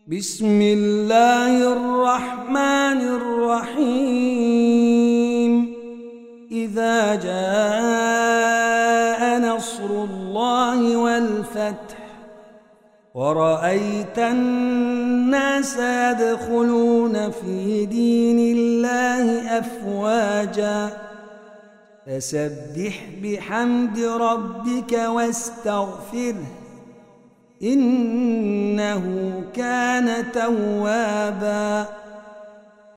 بسم الله الرحمن الرحيم. إذا جاء نصر الله والفتح ورأيت الناس يدخلون في دين الله أفواجا فسبح بحمد ربك واستغفره إنه كان توابا.